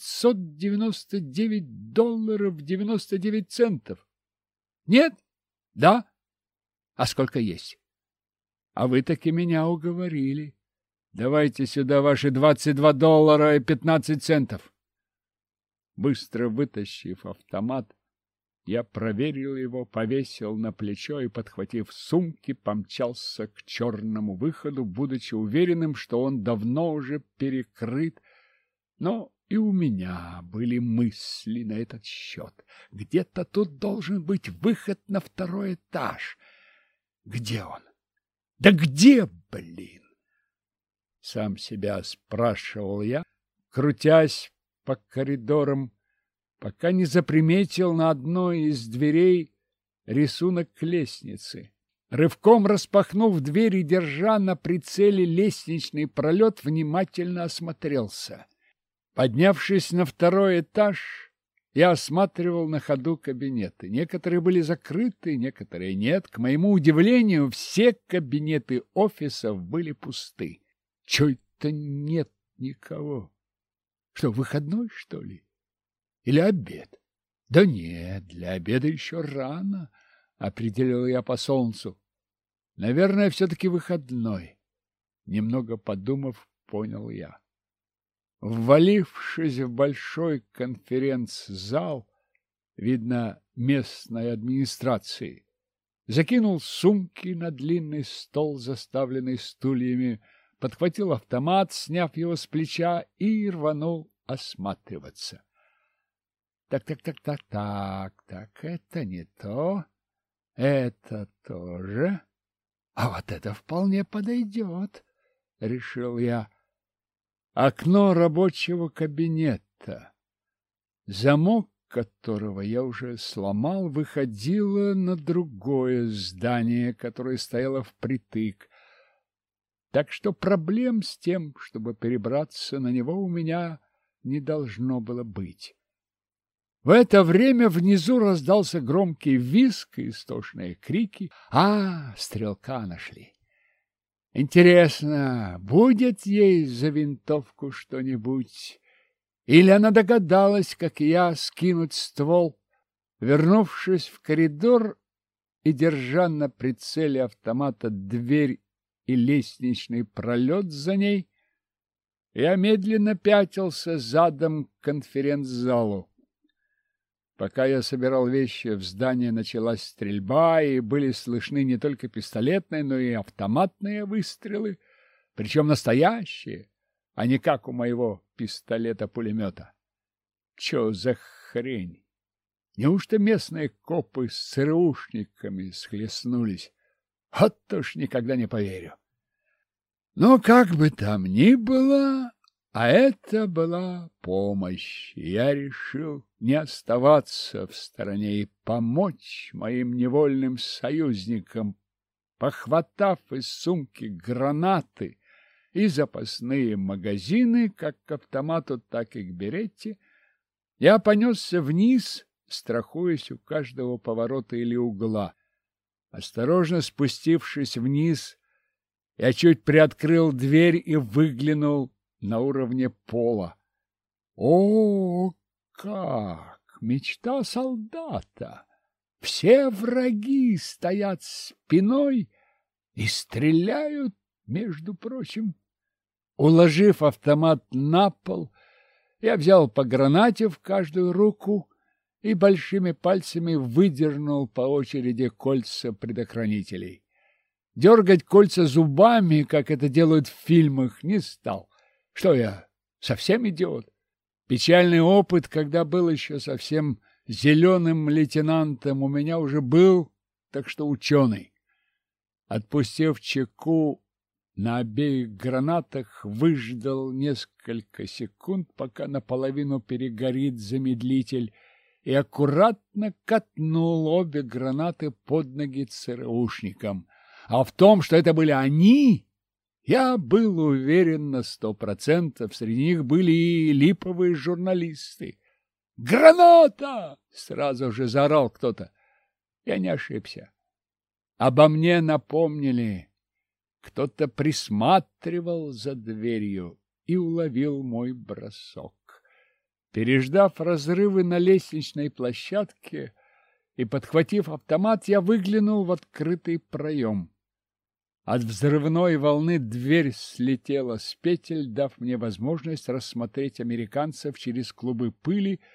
$999.99. Нет? Да? А сколько есть? А вы таки меня уговорили. Давайте сюда ваши $22.15. Быстро вытащив автомат, Я проверил его, повесил на плечо и, подхватив сумки, помчался к черному выходу, будучи уверенным, что он давно уже перекрыт. Но и у меня были мысли на этот счет. Где-то тут должен быть выход на второй этаж. Где он? Да где, блин? Сам себя спрашивал я, крутясь по коридорам, пока не заприметил на одной из дверей рисунок лестницы. Рывком распахнув дверь и держа на прицеле лестничный пролет, внимательно осмотрелся. Поднявшись на второй этаж, я осматривал на ходу кабинеты. Некоторые были закрыты, некоторые нет. К моему удивлению, все кабинеты офисов были пусты. Чё-то нет никого. Что, выходной, что ли? Или обед? Да нет, для обеда еще рано, определил я по солнцу. Наверное, все-таки выходной. Немного подумав, понял я. Ввалившись в большой конференц-зал, видно, местной администрации, закинул сумки на длинный стол, заставленный стульями, подхватил автомат, сняв его с плеча, и рванул осматриваться. Так, это не то, это тоже, а вот это вполне подойдет, решил я. Окно рабочего кабинета, замок которого я уже сломал, выходило на другое здание, которое стояло впритык. Так что проблем с тем, чтобы перебраться на него, у меня не должно было быть. В это время внизу раздался громкий визг и истошные крики. Стрелка нашли. Интересно, будет ей за винтовку что-нибудь? Или она догадалась, как я, скинуть ствол? Вернувшись в коридор и держа на прицеле автомата дверь и лестничный пролет за ней, я медленно пятился задом к конференц-залу. Пока я собирал вещи, в здании началась стрельба, и были слышны не только пистолетные, но и автоматные выстрелы, причем настоящие, а не как у моего пистолета-пулемета. Чё за хрень? Неужто местные копы с ЦРУшниками схлестнулись? Вот уж никогда не поверю. Но как бы там ни было, а это была помощь, и я решил не оставаться в стороне и помочь моим невольным союзникам. Похватав из сумки гранаты и запасные магазины, как к автомату, так и к беретте, я понесся вниз, страхуясь у каждого поворота или угла. Осторожно спустившись вниз, я чуть приоткрыл дверь и выглянул на уровне пола. О, как! Мечта солдата! Все враги стоят спиной и стреляют, между прочим. Уложив автомат на пол, я взял по гранате в каждую руку и большими пальцами выдернул по очереди кольца предохранителей. Дергать кольца зубами, как это делают в фильмах, не стал. Что я, совсем идиот? Печальный опыт, когда был еще совсем зеленым лейтенантом, у меня уже был, так что ученый. Отпустив чеку на обеих гранатах, выждал несколько секунд, пока наполовину перегорит замедлитель, и аккуратно катнул обе гранаты под ноги ЦРУшникам. А в том, что это были они, я был уверен на 100%. Среди них были и липовые журналисты. «Граната!» — сразу же заорал кто-то. Я не ошибся. Обо мне напомнили. Кто-то присматривал за дверью и уловил мой бросок. Переждав разрывы на лестничной площадке и подхватив автомат, я выглянул в открытый проем. От взрывной волны дверь слетела с петель, дав мне возможность рассмотреть американцев через клубы пыли, в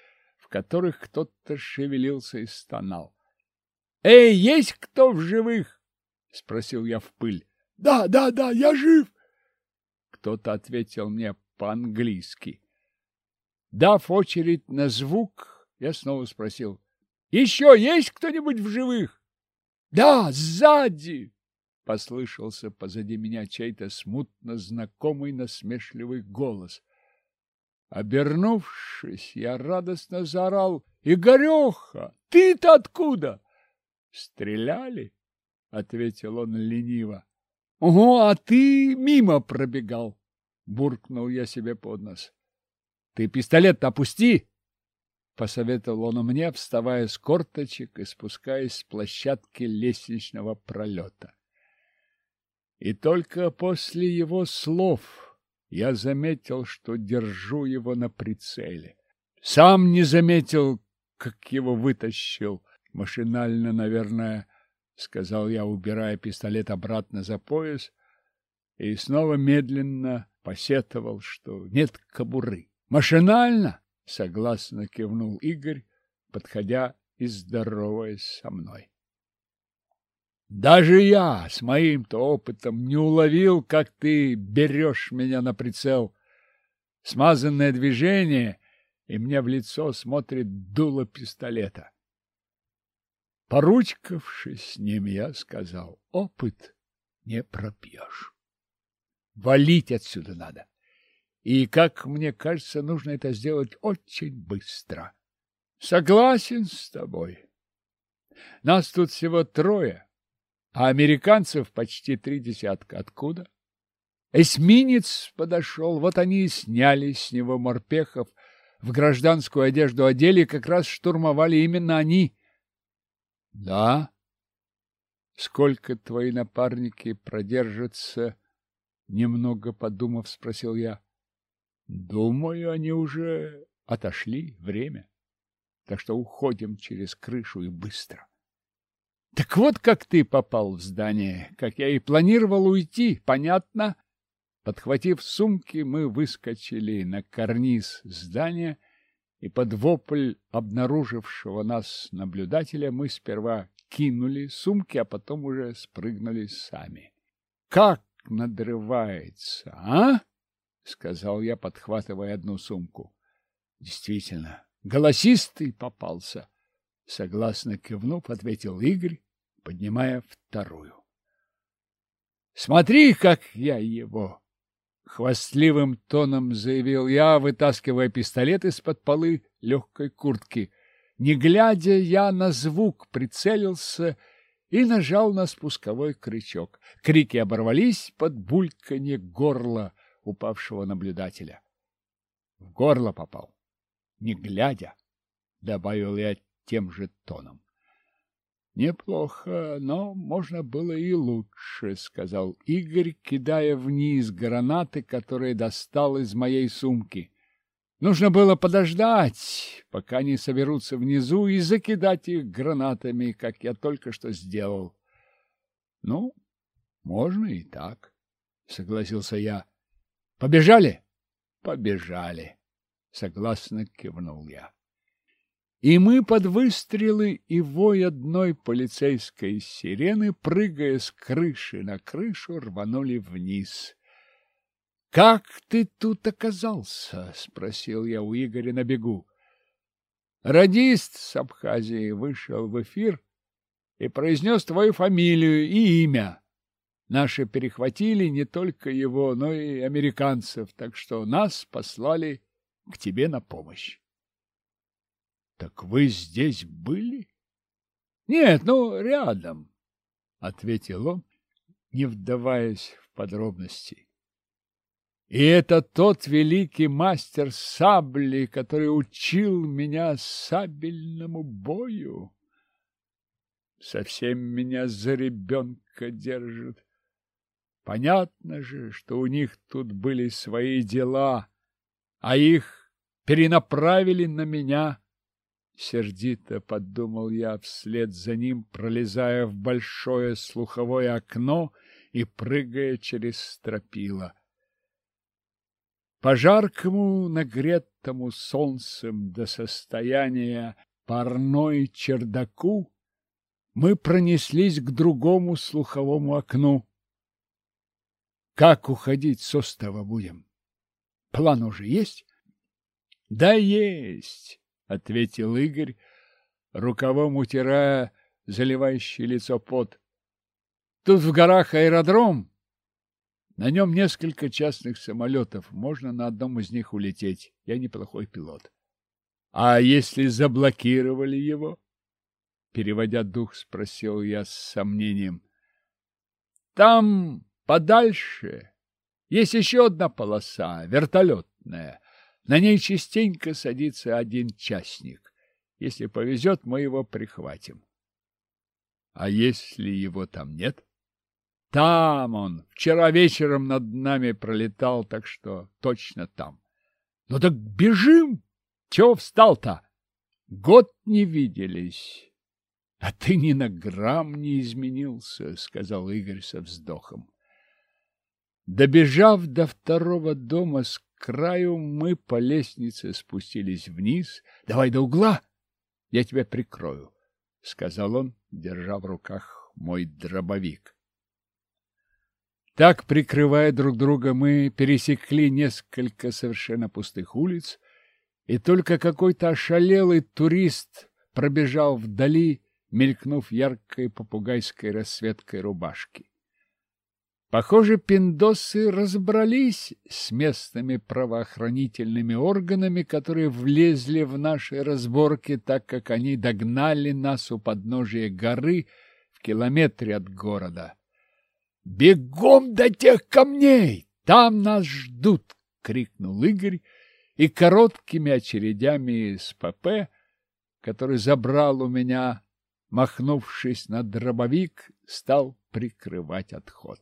в которых кто-то шевелился и стонал. «Эй, есть кто в живых?» — спросил я в пыль. «Да, я жив!» Кто-то ответил мне по-английски. Дав очередь на звук, я снова спросил: «Еще есть кто-нибудь в живых?» «Да, сзади!» — послышался позади меня чей-то смутно знакомый насмешливый голос. Обернувшись, я радостно заорал: «Игореха, ты-то откуда?» «Стреляли?» — ответил он лениво. «Ого, а ты мимо пробегал!» — буркнул я себе под нос. «Ты пистолет-то опусти!» — посоветовал он мне, вставая с корточек и спускаясь с площадки лестничного пролета. И только после его слов я заметил, что держу его на прицеле. Сам не заметил, как его вытащил. Машинально, наверное, — сказал я, убирая пистолет обратно за пояс, и снова медленно посетовал, что нет кобуры. «Машинально!» — согласно кивнул Игорь, подходя и здороваясь со мной. «Даже я с моим-то опытом не уловил, как ты берешь меня на прицел. Смазанное движение, и мне в лицо смотрит дуло пистолета». Поручкавшись с ним, я сказал: «Опыт не пропьешь. Валить отсюда надо. И, как мне кажется, нужно это сделать очень быстро». «Согласен с тобой. Нас тут всего 3, а американцев почти 30. Откуда?» Эсминец подошел, вот они и сняли с него морпехов, в гражданскую одежду одели, как раз штурмовали именно они. «Да? Сколько твои напарники продержатся?» Немного подумав, спросил я. «Думаю, они уже отошли, время. Так что уходим через крышу и быстро». «Так вот как ты попал в здание, как я и планировал уйти, понятно?» Подхватив сумки, мы выскочили на карниз здания, и под вопль обнаружившего нас наблюдателя мы сперва кинули сумки, а потом уже спрыгнули сами. «Как надрывается, а?» — сказал я, подхватывая одну сумку. «Действительно, голосистый попался», — согласно кивнув, ответил Игорь, поднимая вторую. «Смотри, как я его!» — хвастливым тоном заявил я, вытаскивая пистолет из-под полы легкой куртки. Не глядя, я на звук прицелился и нажал на спусковой крючок. Крики оборвались под бульканье горла упавшего наблюдателя. В горло попал, не глядя, — добавил я тем же тоном. «Неплохо, но можно было и лучше», — сказал Игорь, кидая вниз гранаты, которые достал из моей сумки. «Нужно было подождать, пока они соберутся внизу, и закидать их гранатами, как я только что сделал». «Ну, можно и так», — согласился я. «Побежали?» «Побежали», — согласно кивнул я. И мы под выстрелы и вой одной полицейской сирены, прыгая с крыши на крышу, рванули вниз. «Как ты тут оказался?» — спросил я у Игоря на бегу. Радист с Абхазии вышел в эфир и произнес твою фамилию и имя. Наши перехватили не только его, но и американцев, так что нас послали к тебе на помощь. — Так вы здесь были? — Нет, ну, рядом, — ответил он, не вдаваясь в подробности. — И это тот великий мастер сабли, который учил меня сабельному бою? Совсем меня за ребенка держит. Понятно же, что у них тут были свои дела, а их перенаправили на меня. Сердито подумал я вслед за ним, пролезая в большое слуховое окно и прыгая через стропила. По жаркому, нагретому солнцем до состояния парной чердаку мы пронеслись к другому слуховому окну. Как уходить с острова будем? План уже есть? Да есть, ответил Игорь, рукавом утирая заливающее лицо пот. Тут в горах аэродром. На нем несколько частных самолетов. Можно на одном из них улететь. Я неплохой пилот. А если заблокировали его? Переводя дух, спросил я с сомнением. Там подальше есть еще одна полоса, вертолетная. На ней частенько садится один частник. Если повезет, мы его прихватим. А если его там нет? Там он. Вчера вечером над нами пролетал, так что точно там. Ну так бежим! Чего встал-то? Год не виделись. А ты ни на грамм не изменился, сказал Игорь со вздохом. Добежав до второго дома с краю, мы по лестнице спустились вниз. Давай до угла, я тебя прикрою, сказал он, держа в руках мой дробовик. Так, прикрывая друг друга, мы пересекли несколько совершенно пустых улиц, и только какой-то ошалелый турист пробежал вдали, мелькнув яркой попугайской расцветкой рубашки. Похоже, пиндосы разобрались с местными правоохранительными органами, которые влезли в наши разборки, так как они догнали нас у подножия горы в километре от города. «Бегом до тех камней! Там нас ждут!» — крикнул Игорь, и короткими очередями из ПП, который забрал у меня, махнувшись на дробовик, стал прикрывать отход.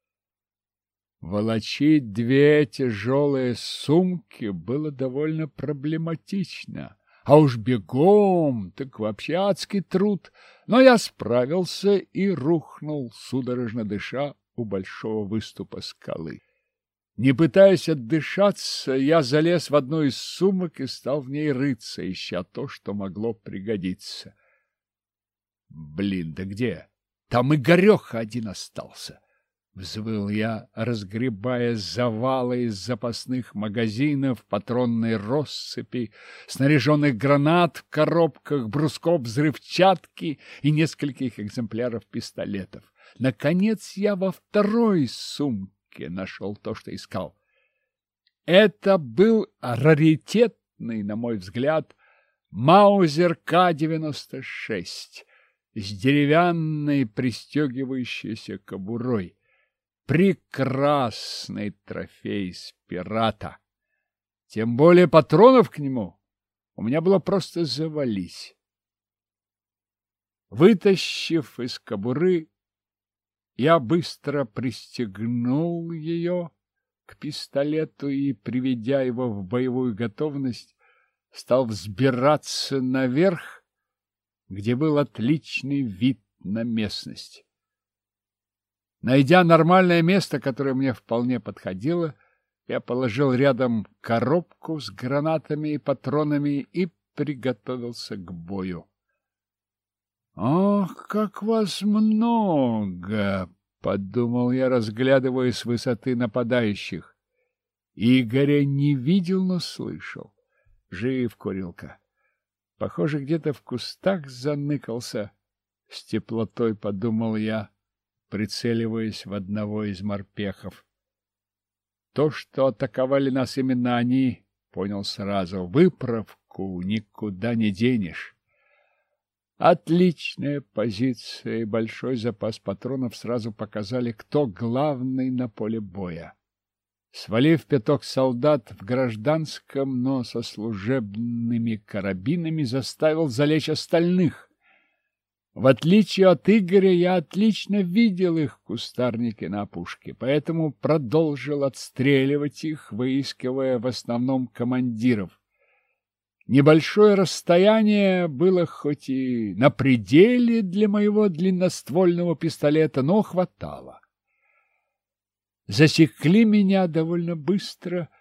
Волочить две тяжелые сумки было довольно проблематично, а уж бегом так вообще адский труд, но я справился и рухнул, судорожно дыша, у большого выступа скалы. Не пытаясь отдышаться, я залез в одну из сумок и стал в ней рыться, ища то, что могло пригодиться. Блин, да где? Там Игореха один остался. Взвыл я, разгребая завалы из запасных магазинов, патронной россыпи, снаряженных гранат в коробках, брусков взрывчатки и нескольких экземпляров пистолетов. Наконец я во второй сумке нашел то, что искал. Это был раритетный, на мой взгляд, Маузер К-96 с деревянной пристегивающейся кобурой. Прекрасный трофей с пирата. Тем более патронов к нему у меня было просто завались. Вытащив из кобуры, я быстро пристегнул ее к пистолету и, приведя его в боевую готовность, стал взбираться наверх, где был отличный вид на местность. Найдя нормальное место, которое мне вполне подходило, я положил рядом коробку с гранатами и патронами и приготовился к бою. «Ох, как вас много!» — подумал я, разглядывая с высоты нападающих. Игоря не видел, но слышал. Жив курилка. Похоже, где-то в кустах заныкался. С теплотой подумал я, прицеливаясь в одного из морпехов. То, что атаковали нас именно они, понял сразу. Выправку никуда не денешь. Отличная позиция и большой запас патронов сразу показали, кто главный на поле боя. Свалив пяток солдат в гражданском, но со служебными карабинами, заставил залечь остальных. В отличие от Игоря, я отлично видел их в кустарнике на опушке, поэтому продолжил отстреливать их, выискивая в основном командиров. Небольшое расстояние было хоть и на пределе для моего длинноствольного пистолета, но хватало. Засекли меня довольно быстро,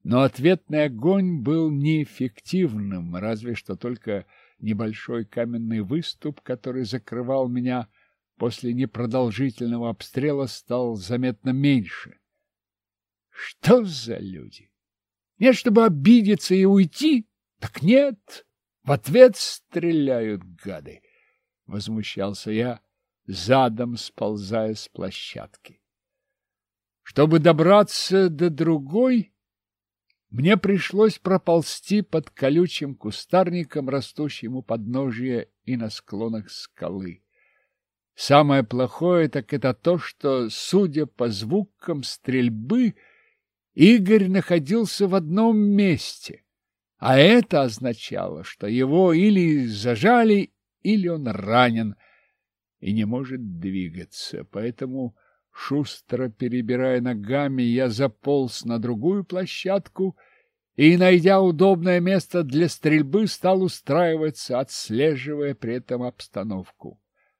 Но ответный огонь был неэффективным, разве что только небольшой каменный выступ, который закрывал меня после непродолжительного обстрела, стал заметно меньше. Что за люди? Нет, чтобы обидеться и уйти? Так нет, в ответ стреляют гады. Возмущался я, задом сползая с площадки. Чтобы добраться до другой, мне пришлось проползти под колючим кустарником, растущим у подножия и на склонах скалы. Самое плохое так это то, что, судя по звукам стрельбы, Игорь находился в одном месте, а это означало, что его или зажали, или он ранен и не может двигаться. Поэтому, шустро перебирая ногами, я заполз на другую площадку и, найдя удобное место для стрельбы, стал устраиваться, отслеживая при этом обстановку.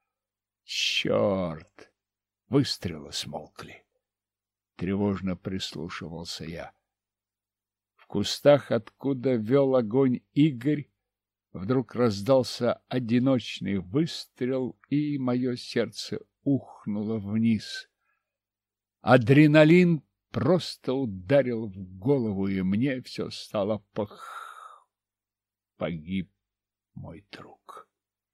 Черт! Выстрелы смолкли. Тревожно прислушивался я. В кустах, откуда вел огонь Игорь, вдруг раздался одиночный выстрел, и мое сердце ухнуло вниз. Адреналин просто ударил в голову, и мне все стало Погиб мой друг.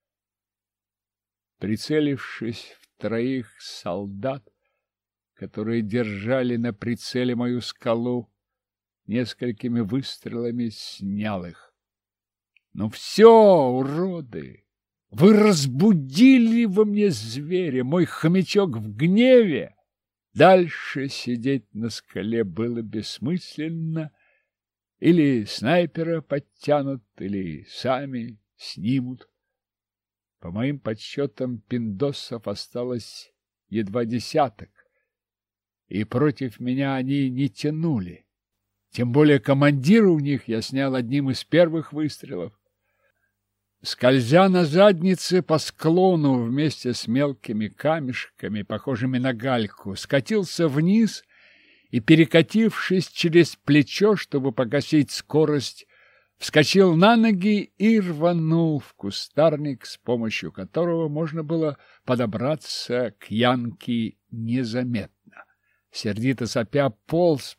Прицелившись в троих солдат, которые держали на прицеле мою скалу, несколькими выстрелами снял их. Ну все, уроды! Вы разбудили во мне зверя, мой хомячок в гневе. Дальше сидеть на скале было бессмысленно. Или снайпера подтянут, или сами снимут. По моим подсчетам, пиндосов осталось едва десяток, и против меня они не тянули. Тем более командира у них я снял одним из первых выстрелов. Скользя на заднице по склону вместе с мелкими камешками, похожими на гальку, скатился вниз и, перекатившись через плечо, чтобы погасить скорость, вскочил на ноги и рванул в кустарник, с помощью которого можно было подобраться к Янке незаметно. Сердито сопя полз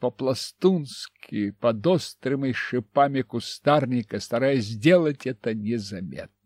по-пластунски под острыми шипами кустарника, стараясь сделать это незаметно.